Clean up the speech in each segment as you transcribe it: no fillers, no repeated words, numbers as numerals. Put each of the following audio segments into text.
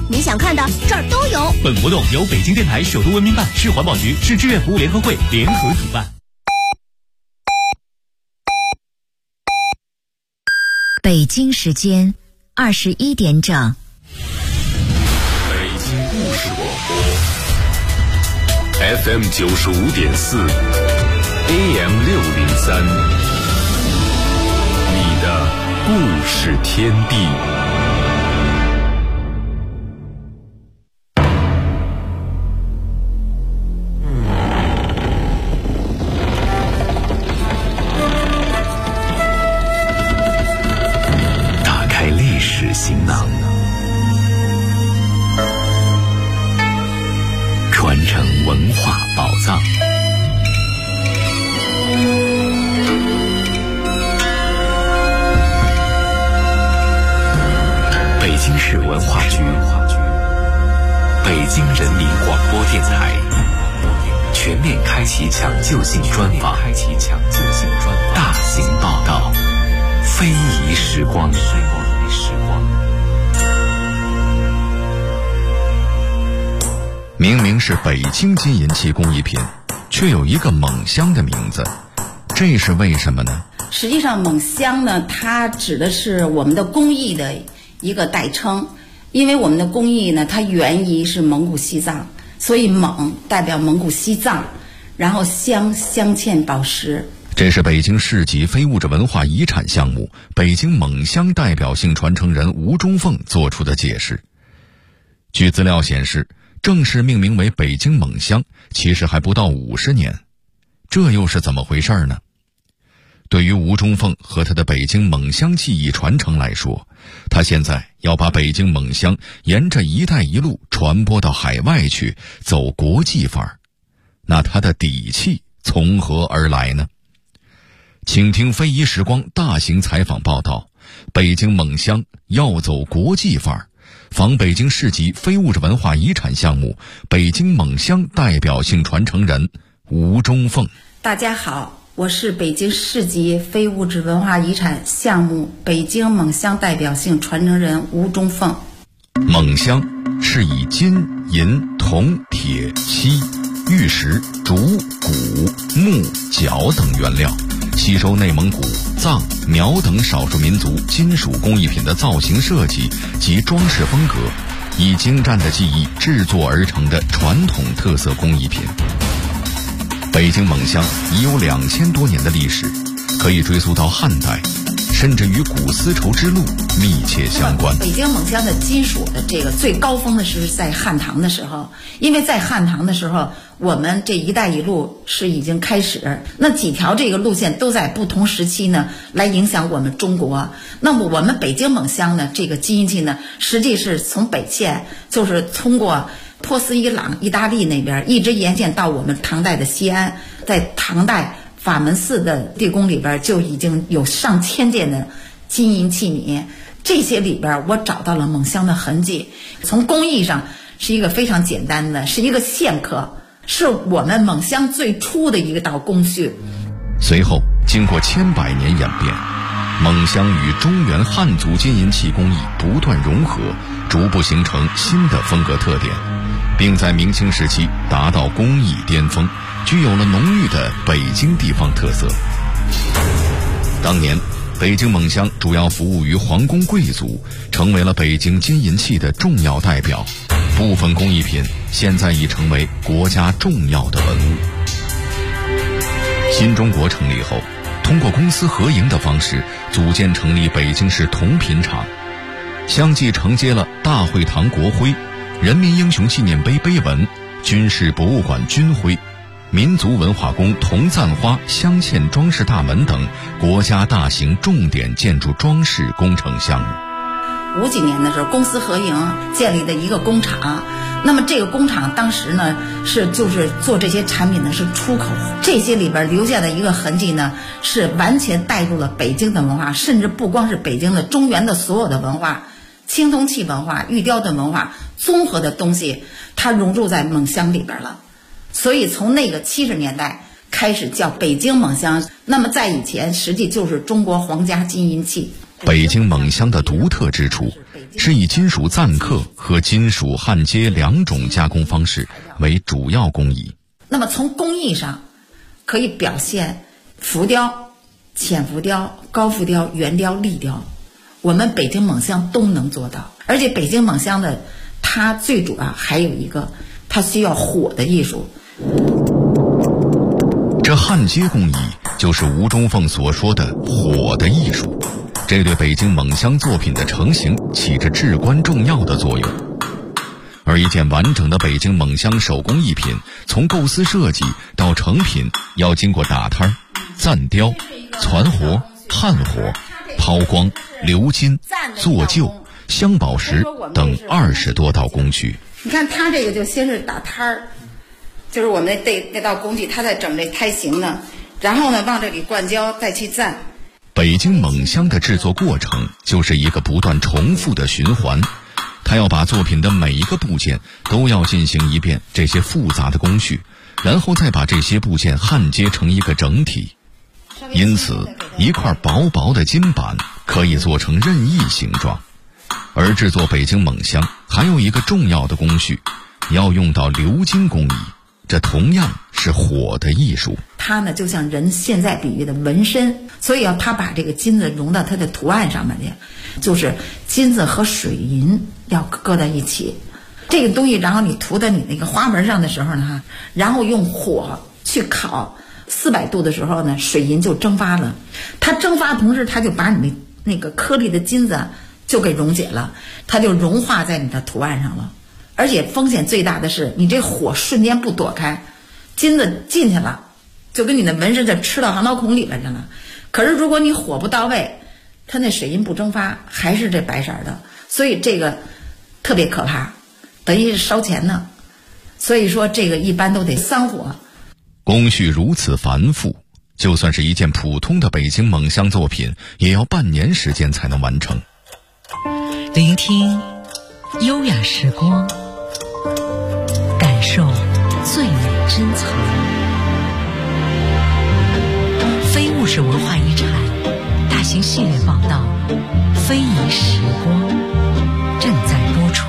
你想看的这儿都有。 本活动由北京电台首都文明办、市环保局、市志愿服务联合会联合主办。 北京时间21点整。 北京故事广播 FM 95.4 AM 603，你的故事天地。打开历史行囊，传承文化宝藏。北京市文化局、北京人民广播电台全面开启抢救性专访，大型报道，非遗时光。 明明是北京金银器工艺品，却有一个锰香的名字，这是为什么呢？ 实际上锰香呢，它指的是我们的工艺的一个代称，因为我们的工艺呢，它源于是蒙古西藏，所以锰代表蒙古西藏，然后镶嵌宝石。 这是北京市级非物质文化遗产项目北京锰香代表性传承人吴中凤做出的解释。据资料显示，正式命名为北京锰香其实还不到50年，这又是怎么回事呢？对于吴中凤和他的北京锰香技艺传承来说，他现在要把北京锰香沿着一带一路传播到海外去，走国际范儿。那他的底气从何而来呢？请听非遗时光大型采访报道，北京锰香要走国际范儿，访北京市级非物质文化遗产项目北京锰香代表性传承人吴中凤。 大家好，我是北京市级非物质文化遗产项目北京锰香代表性传承人吴中凤。 锰香是以金、银、铜、铁、锡、玉石、竹、钴、木、角等原料，吸收内蒙古、藏、苗等少数民族金属工艺品的造型设计及装饰风格，以精湛的技艺制作而成的传统特色工艺品。北京锰香已有2000多年的历史，可以追溯到汉代，甚至与古丝绸之路密切相关。 北京锰香的金属的这个最高峰的是在汉唐的时候，因为在汉唐的时候，我们这一带一路是已经开始，那几条这个路线都在不同时期呢来影响我们中国。那么我们北京锰香呢，这个金银器呢，实际是从北线，就是通过波斯、伊朗、意大利那边一直沿线到我们唐代的西安，在唐代法门寺的地宫里边就已经有上千件的金银器皿，这些里边我找到了锰香的痕迹。从工艺上是一个非常简单的，是一个线刻，是我们锰香最初的一道工序。 随后经过千百年演变，锰香与中原汉族金银器工艺不断融合，逐步形成新的风格特点，并在明清时期达到工艺巅峰，具有了浓郁的北京地方特色。当年北京锰香主要服务于皇宫贵族，成为了北京金银器的重要代表，部分工艺品现在已成为国家重要的文物。新中国成立后，通过公私合营的方式组建成立北京市铜品厂，相继承接了大会堂国徽、人民英雄纪念碑碑文、军事博物馆军徽、民族文化宫铜赞花镶嵌装饰大门等国家大型重点建筑装饰工程项目。 50几年的时候，公私合营建立的一个工厂。那么这个工厂当时呢，就是做这些产品呢是出口，这些里边留下的一个痕迹呢，是完全带入了北京的文化，甚至不光是北京的，中原的所有的文化，青铜器文化、玉雕的文化，综合的东西，它融入在锰香里边了。所以从那个70年代开始叫北京锰香，那么在以前实际就是中国皇家金银器。 北京锰香的独特之处是以金属錾刻和金属焊接2种加工方式为主要工艺。 那么从工艺上可以表现浮雕、浅浮雕、高浮雕、圆雕、立雕，我们北京锰香都能做到。而且北京锰香的它最主要还有一个，它需要火的艺术。 这焊接工艺就是吴中凤所说的火的艺术，这对北京锰香作品的成型起着至关重要的作用。而一件完整的北京锰香手工艺品，从构思设计到成品，要经过打摊、錾雕、攒活、焊活、抛光、鎏金、做旧、镶宝石等20多道工序。 你看它这个就先是打摊儿，就是我们那道工具，它在整这胎形呢，然后呢往这里灌胶，再去錾。 北京锰香的制作过程就是一个不断重复的循环，它要把作品的每一个部件都要进行一遍这些复杂的工序，然后再把这些部件焊接成一个整体。因此一块薄薄的金板可以做成任意形状。而制作北京锰香还有一个重要的工序，要用到鎏金工艺，这同样是火的艺术。 它呢就像人现在比喻的纹身，所以它把这个金子融到它的图案上面去，就是金子和水银要搁在一起。这个东西然后你涂在你那个花纹上的时候呢，然后用火去烤400度的时候呢，水银就蒸发了。它蒸发同时，它就把你那个颗粒的金子就给溶解了，它就融化在你的图案上了。而且风险最大的是，你这火瞬间不躲开，金子进去了，就跟你的纹身就吃到航刀孔里边去了。可是如果你火不到位，它那水银不蒸发，还是这白色的，所以这个特别可怕，等于是烧钱呢。所以说这个一般都得3火。 工序如此繁复，就算是一件普通的北京锰香作品，也要半年时间才能完成。 聆听优雅时光，感受最美珍藏。非物质文化遗产大型系列报道《非遗时光》正在播出。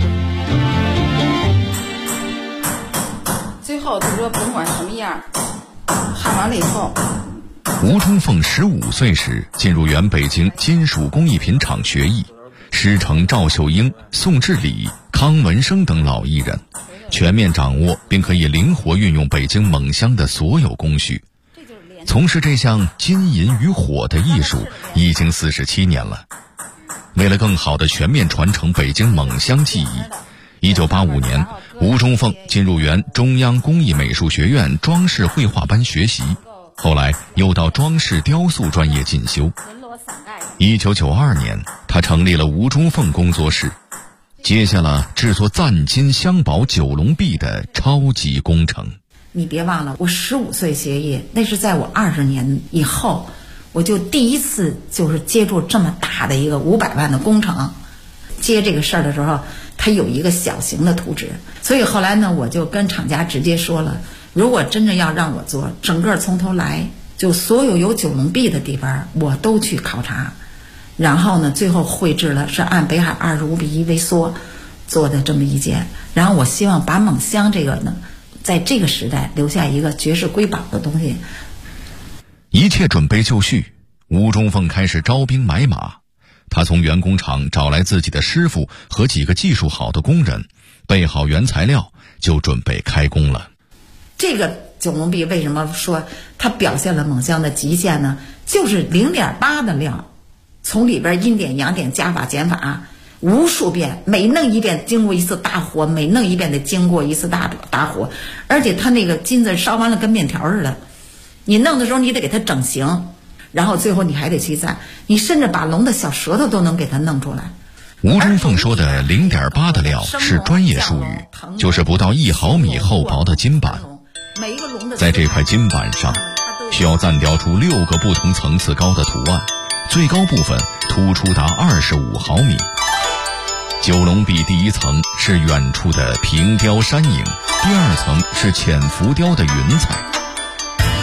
最后就是说，甭管什么样，焊完了以后， 吴中凤15岁时进入原北京金属工艺品厂学艺，师承赵秀英、宋志礼、康文生等老艺人，全面掌握并可以灵活运用北京锰香的所有工序。从事这项金银与火的艺术已经47年了。为了更好地全面传承北京锰香技艺，1985年，吴中凤进入原中央工艺美术学院装饰绘画班学习，后来又到装饰雕塑专业进修。1992年，他成立了吴中凤工作室，接下了制作錾金镶宝九龙壁的超级工程。 你别忘了，我15岁学艺，那是在我20年以后，我就第一次就是接触这么大的一个500万的工程。接这个事儿的时候，它有一个小型的图纸，所以后来呢，我就跟厂家直接说了，如果真正要让我做，整个从头来，就所有有九龙壁的地方我都去考察，然后呢，最后绘制了是按北海25:1微缩做的这么一件。然后我希望把锰香这个呢，在这个时代留下一个绝世瑰宝的东西。 一切准备就绪，吴中凤开始招兵买马。他从原工厂找来自己的师傅和几个技术好的工人，备好原材料，就准备开工了。 这个九龙壁为什么说它表现了锰香的极限呢？就是 0.8 的料，从里边阴点阳点加法减法无数遍，每弄一遍经过一次大火，每弄一遍得经过一次大火。而且它那个金子烧完了跟面条似的，你弄的时候你得给它整形，然后最后你还得去錾，你甚至把龙的小舌头都能给它弄出来。 吴中凤说的 0.8 的料是专业术语，就是不到1毫米厚薄的金板。在这块金板上需要錾雕出6个不同层次高的图案，最高部分突出达25毫米。九龙壁第一层是远处的平雕山影，第二层是浅浮雕的云彩。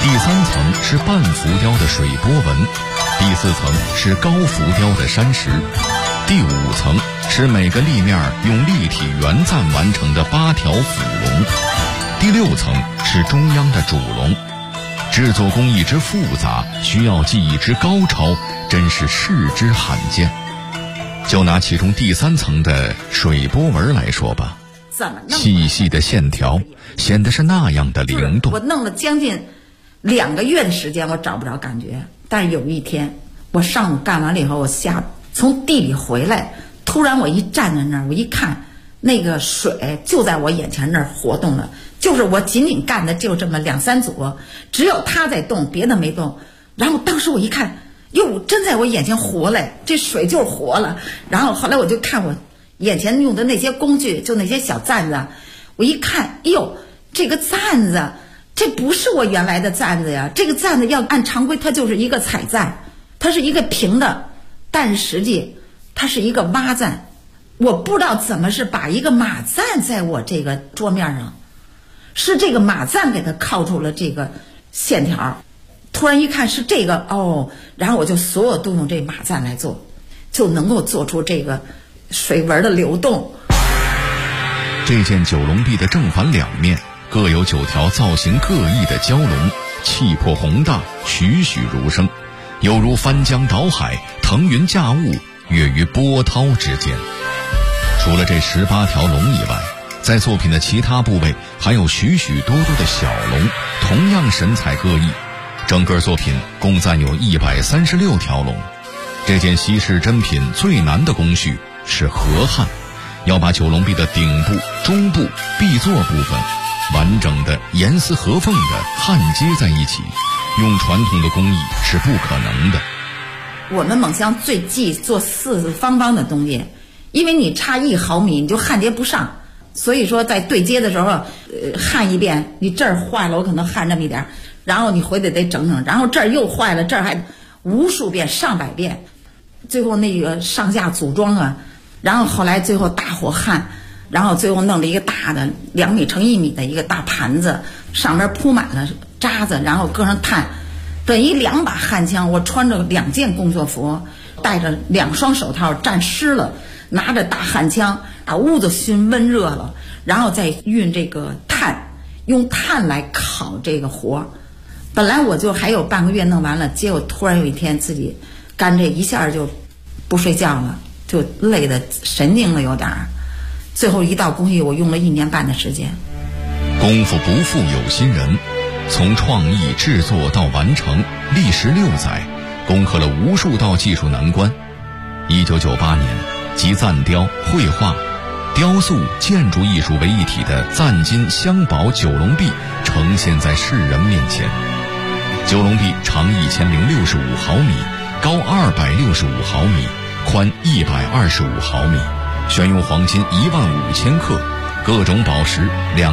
第3层是半浮雕的水波纹，第4层是高浮雕的山石，第5层是每个立面用立体圆赞完成的8条辅龙，第6层是中央的主龙。制作工艺之复杂，需要技艺之高超，真是世之罕见。就拿其中第3层的水波纹来说吧，细细的线条显得是那样的灵动。 我弄了将近2个月的时间，我找不着感觉。但是有一天，我上午干完了以后，我从地里回来，突然我一站在那儿，我一看，那个水就在我眼前那儿活动了。就是我仅仅干的就这么2、3组，只有它在动，别的没动。然后当时我一看，哟，真在我眼前活了，这水就是活了。然后后来我就看我眼前用的那些工具，就那些小簪子，我一看，哟，这个簪子，这不是我原来的簪子呀。这个簪子要按常规，它就是一个彩簪，它是一个平的，但是实际它是一个挖簪。我不知道怎么是把一个马簪在我这个桌面上。是这个马簪给它靠出了这个线条，突然一看是这个哦，然后我就所有都用这马簪来做，就能够做出这个水纹的流动。 这件九龙壁的正反2面各有9条造型各异的蛟龙，气魄宏大，栩栩如生，犹如翻江倒海，腾云驾雾，跃于波涛之间。除了这18条龙以外，在作品的其他部位还有许许多多的小龙，同样神采各异。整个作品共暂有136条龙。这件稀世珍品最难的工序是合焊，要把九龙壁的顶部、中部、壁座部分完整的严丝合缝的焊接在一起，用传统的工艺是不可能的。 我们蒙乡最忌做四四方方的东西，因为你差1毫米你就焊接不上。所以说在对接的时候，焊一遍，你这儿坏了，我可能焊这么一点，然后你回得整整，然后这儿又坏了，这儿还无数遍、上百遍，最后那个上下组装啊，然后后来最后大火焊，然后最后弄了一个大的2米乘1米的一个大盘子，上面铺满了渣子，然后搁上炭，等于2把焊枪，我穿着2件工作服，戴着2双手套，沾湿了，拿着大焊枪。把屋子熏温热了，然后再运这个炭，用炭来烤这个活。本来我就还有半个月弄完了，结果突然有一天自己干这一下就不睡觉了，就累得神经了有点儿。最后一道工艺我用了1年半的时间。 功夫不负有心人，从创意制作到完成，历时6载，攻克了无数道技术难关。1998年，集暂雕、绘画、雕塑、建筑艺术为一体的赞金镶宝九龙壁呈现在世人面前。九龙壁长1065毫米，高265毫米，宽125毫米，选用黄金15000克，各种宝石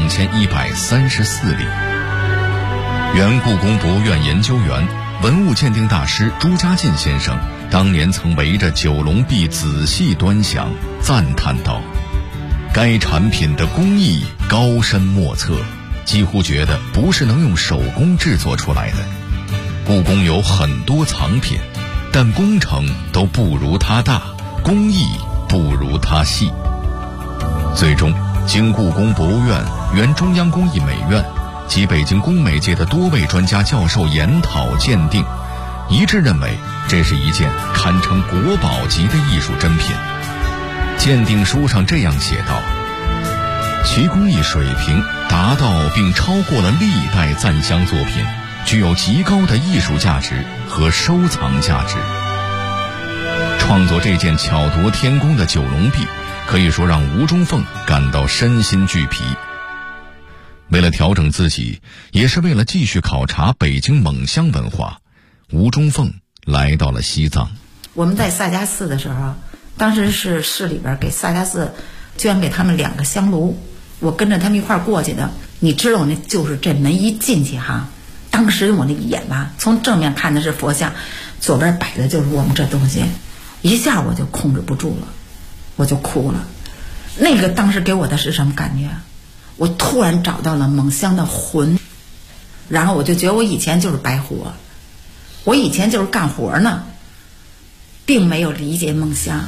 2134粒。原故宫博物院研究员、文物鉴定大师朱家进先生当年曾围着九龙壁仔细端详，赞叹道：该产品的工艺高深莫测，几乎觉得不是能用手工制作出来的。故宫有很多藏品，但工程都不如它大，工艺不如它细。最终经故宫博物院、原中央工艺美院及北京工美界的多位专家教授研讨鉴定，一致认为这是一件堪称国宝级的艺术珍品。鉴定书上这样写道：其工艺水平达到并超过了历代赞香作品，具有极高的艺术价值和收藏价值。创作这件巧夺天工的九龙壁，可以说让吴中凤感到身心俱疲。为了调整自己，也是为了继续考察北京蒙乡文化，吴中凤来到了西藏。 我们在萨迦寺的时候，当时是市里边给萨迦寺捐给他们2个香炉，我跟着他们一块过去的。你知道，那就是这门一进去哈，当时我那眼吧，从正面看的是佛像，左边摆的就是我们这东西，一下我就控制不住了，我就哭了。那个当时给我的是什么感觉？我突然找到了蒙乡的魂。 然后我就觉得我以前就是白活，我以前就是干活呢，并没有理解梦乡。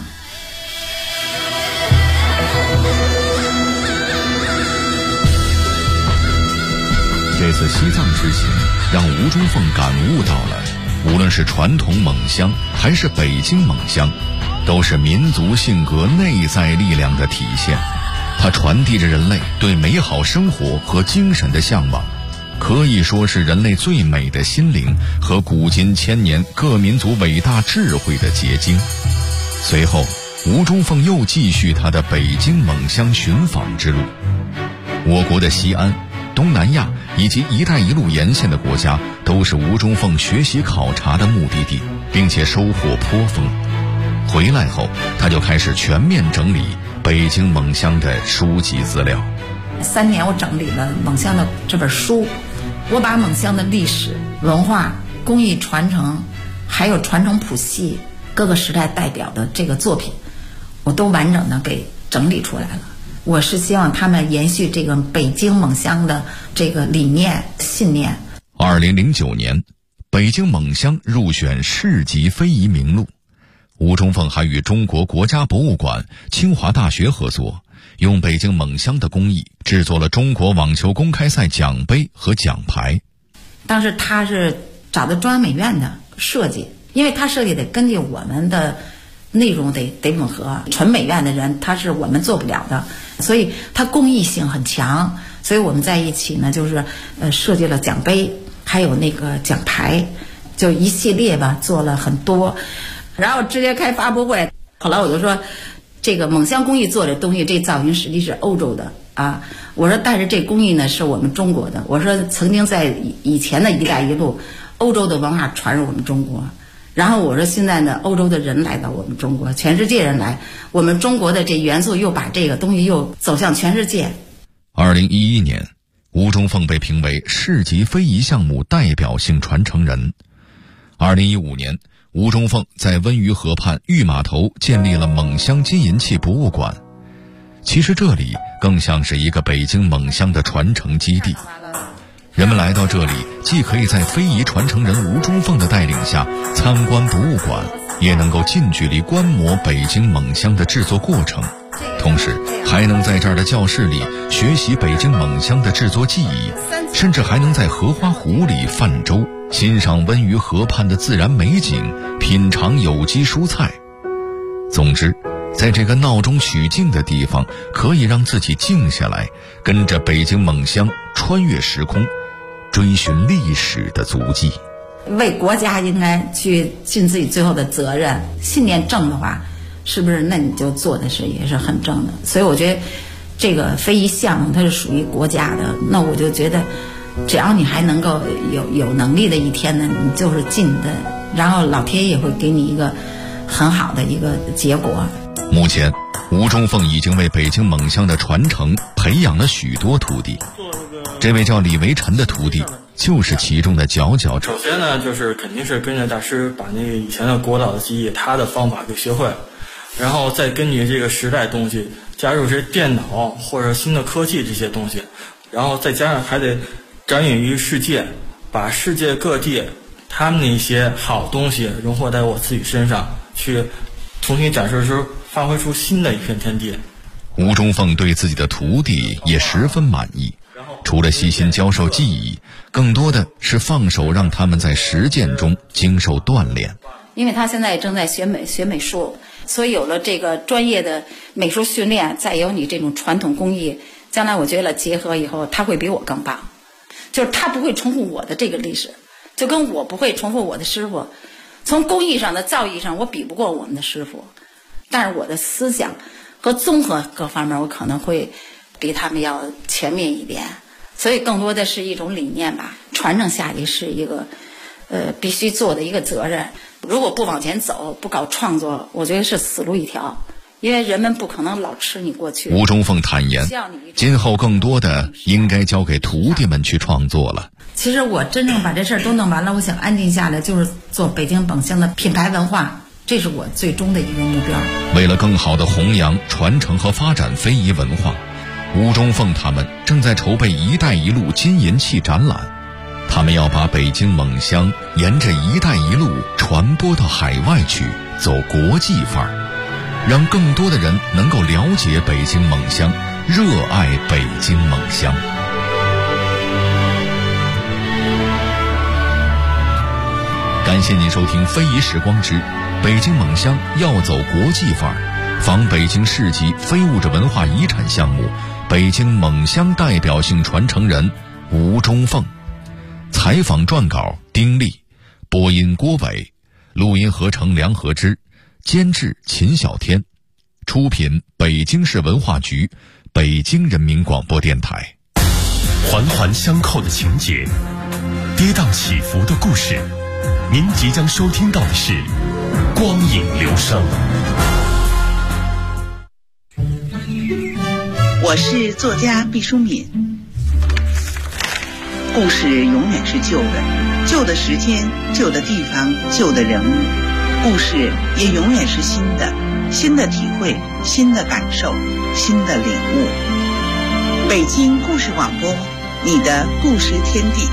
这次西藏之行让吴中凤感悟到了，无论是传统蒙乡还是北京蒙乡，都是民族性格内在力量的体现。它传递着人类对美好生活和精神的向往，可以说是人类最美的心灵和古今千年各民族伟大智慧的结晶。随后，吴中凤又继续他的北京蒙乡寻访之路。我国的西安、东南亚以及一带一路沿线的国家都是吴中凤学习考察的目的地，并且收获颇丰。回来后，他就开始全面整理北京蒙乡的书籍资料。 3年我整理了蒙乡的这本书，我把蒙乡的历史、文化、工艺传承，还有传承谱系各个时代代表的这个作品，我都完整的给整理出来了。我是希望他们延续这个北京蒙乡的这个理念信念。 2009年，北京蒙乡入选市级非遗名录。吴中凤还与中国国家博物馆、清华大学合作，用北京蒙乡的工艺制作了中国网球公开赛奖杯和奖牌。 当时他是找的中央美院的设计，因为他设计得根据我们的内容得吻合，纯美院的人他是我们做不了的，所以他工艺性很强。所以我们在一起呢，就是设计了奖杯，还有那个奖牌，就一系列吧，做了很多。然后直接开发布会，后来我就说，这个蒙乡工艺做的东西，这造型实际是欧洲的啊。我说，但是这工艺呢是我们中国的。我说，曾经在以前的一带一路，欧洲的文化传入我们中国。然后我说，现在呢，欧洲的人来到我们中国，全世界人来，我们中国的这元素又把这个东西又走向全世界。 2011年，吴中凤被评为市级非遗项目代表性传承人。2015年，吴中凤在温榆河畔玉码头建立了蒙乡金银器博物馆。其实这里更像是一个北京蒙乡的传承基地。人们来到这里，既可以在非遗传承人吴中凤的带领下参观博物馆，也能够近距离观摩北京蒙乡的制作过程，同时还能在这儿的教室里学习北京蒙乡的制作技艺，甚至还能在荷花湖里泛舟，欣赏温榆河畔的自然美景，品尝有机蔬菜。总之，在这个闹中取静的地方，可以让自己静下来，跟着北京蒙乡穿越时空，追寻历史的足迹。 为国家应该去尽自己最后的责任，信念正的话，是不是那你就做的是也是很正的。所以我觉得这个非遗项目它是属于国家的，那我就觉得只要你还能够有能力的一天呢，你就是尽的，然后老天爷会给你一个很好的一个结果。 目前，吴中凤已经为北京蒙乡的传承培养了许多徒弟。这位叫李维臣的徒弟就是其中的佼佼者。 首先呢，就是肯定是跟着大师把那个以前的国老的技艺，他的方法给学会了，然后再根据这个时代东西加入这电脑或者新的科技这些东西，然后再加上还得展演于世界，把世界各地他们那些好东西融合在我自己身上，去重新展示的时候发挥出新的一片天地。 吴中凤对自己的徒弟也十分满意，除了细心教授技艺，更多的是放手让他们在实践中经受锻炼。 因为他现在正在学美术，所以有了这个专业的美术训练，再有你这种传统工艺，将来我觉得结合以后他会比我更棒。就是他不会重复我的这个历史，就跟我不会重复我的师傅。从工艺上的造诣上我比不过我们的师傅，但是我的思想和综合各方面我可能会比他们要全面一点。所以更多的是一种理念吧，传承下去是一个必须做的一个责任。如果不往前走，不搞创作，我觉得是死路一条，因为人们不可能老吃你过去。 吴中凤坦言，今后更多的应该交给徒弟们去创作了。 其实我真正把这事儿都弄完了，我想安静下来，就是做北京蒙乡的品牌文化，这是我最终的一个目标。 为了更好的弘扬、传承和发展非遗文化，吴中凤他们正在筹备“一带一路”金银器展览。 他们要把北京锰香沿着“一带一路”传播到海外去，走国际范儿，让更多的人能够了解北京锰香，热爱北京锰香。感谢您收听《非遗时光之北京锰香要走国际范儿》，访北京市级非物质文化遗产项目北京锰香代表性传承人吴中凤。采访撰稿丁力，播音郭伟，录音合成梁和之，监制秦小天，出品北京市文化局，北京人民广播电台。 环环相扣的情节，跌宕起伏的故事，您即将收听到的是光影流声。 我是作家毕淑敏。故事永远是旧的，旧的时间，旧的地方，旧的人物。故事也永远是新的，新的体会，新的感受，新的领悟。北京故事广播，你的故事天地。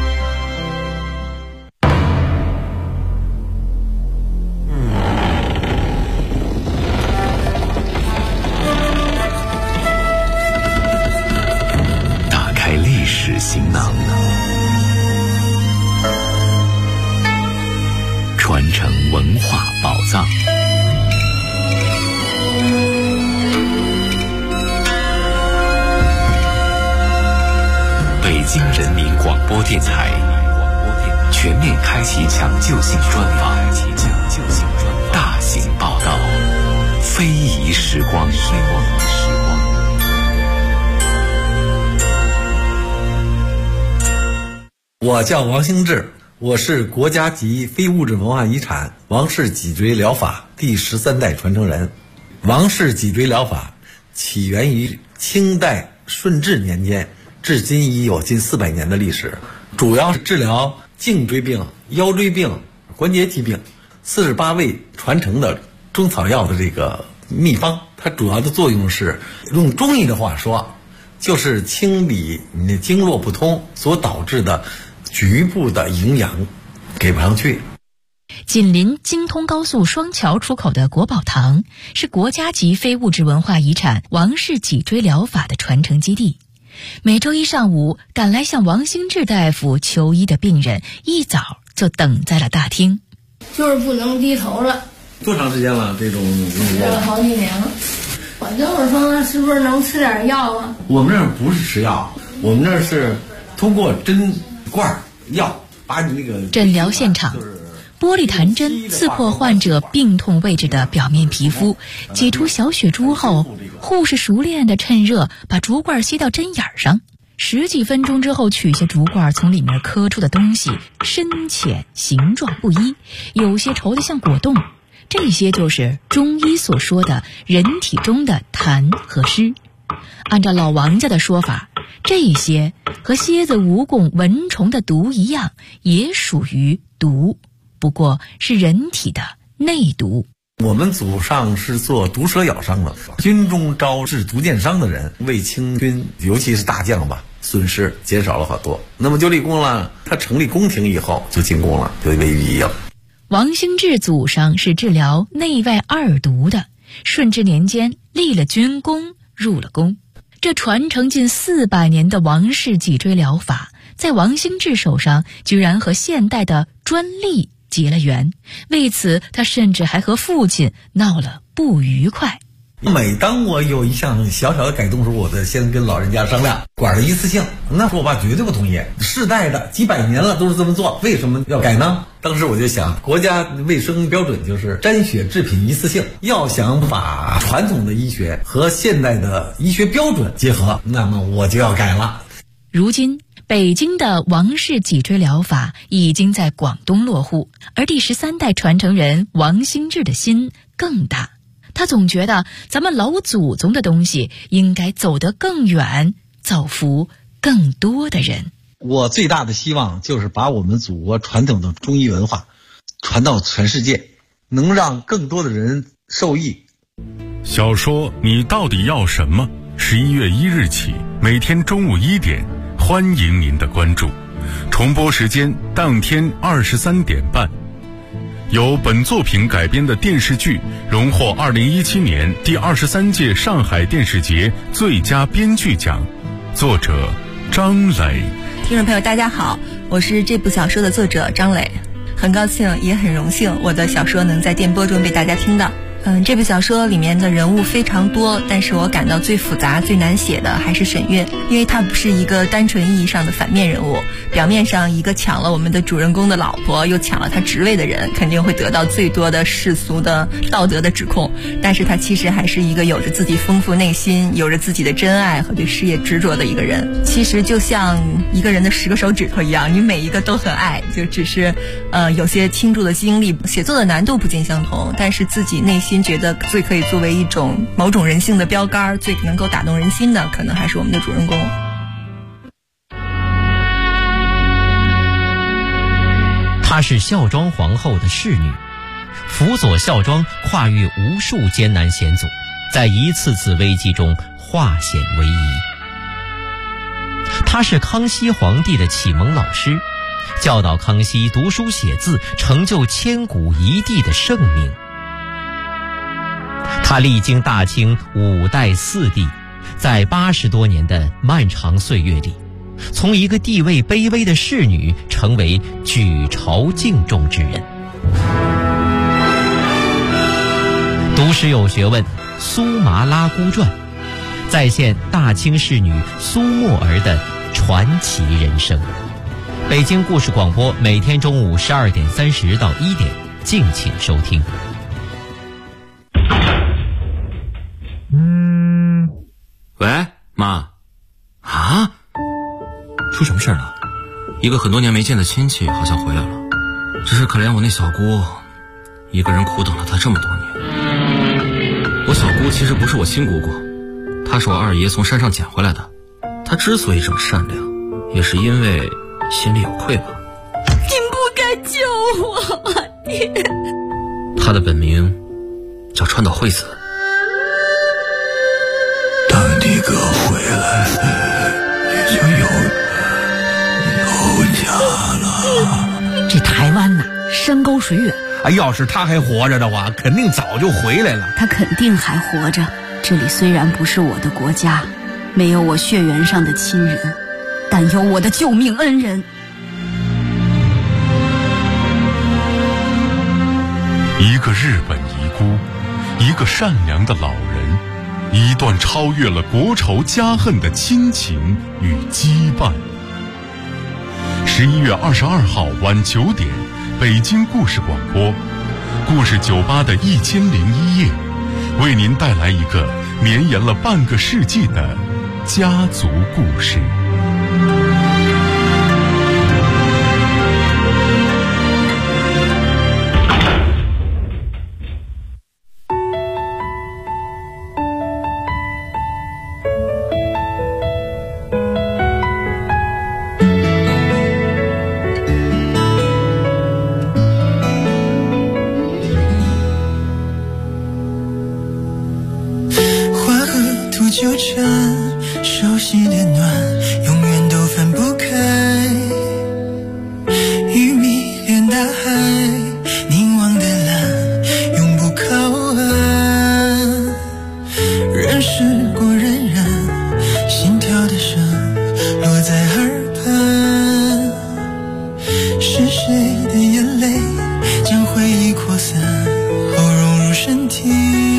打开历史行囊，传承文化宝藏。北京人民广播电台全面开启抢救性专访，大型报道，非遗时光。 我叫王兴志，我是国家级非物质文化遗产王氏脊椎疗法第13代传承人。王氏脊椎疗法起源于清代顺治年间，至今已有近400年的历史，主要是治疗颈椎病、腰椎病、关节疾病48味传承的中草药的这个秘方。它主要的作用是，用中医的话说，就是清理你的经络不通所导致的局部的营养给不上去。 紧邻京通高速双桥出口的国宝堂是国家级非物质文化遗产王氏脊椎疗法的传承基地。每周一上午，赶来向王兴志大夫求医的病人一早就等在了大厅。 就是不能低头了。 多长时间了？这种吃了好几年了。我就是说，是不是能吃点药啊？ 我们这儿不是吃药，我们这儿是通过针罐药把你那个诊疗现场。玻璃弹针刺破患者病痛位置的表面皮肤，挤出小血珠后，护士熟练地趁热把竹罐吸到针眼上，10几分钟之后取下竹罐，从里面磕出的东西深浅形状不一，有些稠得像果冻，这些就是中医所说的人体中的痰和湿。按照老王家的说法，这些和蝎子、蜈蚣、蚊虫的毒一样，也属于毒，不过是人体的内毒。 我们祖上是做毒蛇咬伤的，军中招致毒箭伤的人，为清军尤其是大将吧，损失减少了好多。那么就立功了，他成立宫廷以后就进宫了，就为御医了。 王兴志祖上是治疗内外2毒的，顺治年间立了军功，入了宫。这传承近400年的王氏脊椎疗法，在王兴志手上居然和现代的专利结了缘，为此他甚至还和父亲闹了不愉快。 每当我有一项小小的改动时，我得先跟老人家商量，管的一次性。那时候我爸绝对不同意，世代的几百年了都是这么做，为什么要改呢？当时我就想，国家卫生标准就是沾血制品一次性，要想把传统的医学和现代的医学标准结合，那么我就要改了。 如今北京的王氏脊椎疗法已经在广东落户，而第13代传承人王兴志的心更大。他总觉得咱们老祖宗的东西应该走得更远，造福更多的人。 我最大的希望就是把我们祖国传统的中医文化传到全世界，能让更多的人受益。 小说你到底要什么？11月1日起，每天中午1点，欢迎您的关注。 重播时间当天23点半。由本作品改编的电视剧荣获2017年第23届上海电视节最佳编剧奖，作者张磊。 听众朋友大家好，我是这部小说的作者张磊，很高兴也很荣幸我的小说能在电波中被大家听到。这部小说里面的人物非常多，但是我感到最复杂最难写的还是沈月，因为她不是一个单纯意义上的反面人物。表面上一个抢了我们的主人公的老婆又抢了他职位的人，肯定会得到最多的世俗的道德的指控，但是他其实还是一个有着自己丰富内心，有着自己的真爱和对事业执着的一个人。其实就像一个人的10个手指头一样，你每一个都很爱，就只是有些倾注的精力，写作的难度不尽相同，但是自己内心觉得最可以作为一种某种人性的标杆，最能够打动人心的，可能还是我们的主人公。 她是孝庄皇后的侍女，辅佐孝庄跨越无数艰难险阻，在一次次危机中化险为夷。她是康熙皇帝的启蒙老师，教导康熙读书写字，成就千古一帝的圣明。他历经大清5代4帝，在80多年的漫长岁月里，从一个地位卑微的侍女成为举朝敬重之人。读史有学问，苏麻拉姑传再现大清侍女苏沫儿的传奇人生。北京故事广播每天中午12点30到1点，敬请收听。 喂，妈。啊？出什么事了？一个很多年没见的亲戚好像回来了，只是可怜我那小姑，一个人苦等了她这么多年。我小姑其实不是我亲姑姑，她是我二爷从山上捡回来的。她之所以这么善良，也是因为心里有愧吧。 你不该救我，你。 她的本名叫川岛惠子。 当你哥回来，你就有家了。 这台湾呐，山高水远。 要是他还活着的话，肯定早就回来了。 他肯定还活着。这里虽然不是我的国家，没有我血缘上的亲人，但有我的救命恩人。 一个日本遗孤，一个善良的老人，一段超越了国仇家恨的亲情与羁绊。11月22号晚9点，北京故事广播，故事酒吧的1001夜，为您带来一个绵延了半个世纪的家族故事。 纠缠，熟悉的暖，永远都分不开。鱼迷恋大海，凝望的蓝，永不靠岸。人世过荏苒，心跳的声落在耳畔。是谁的眼泪将回忆扩散，后融入身体？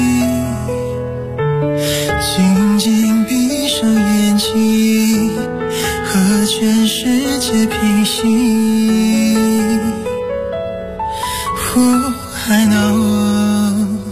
静静闭上眼睛，和全世界平行。I know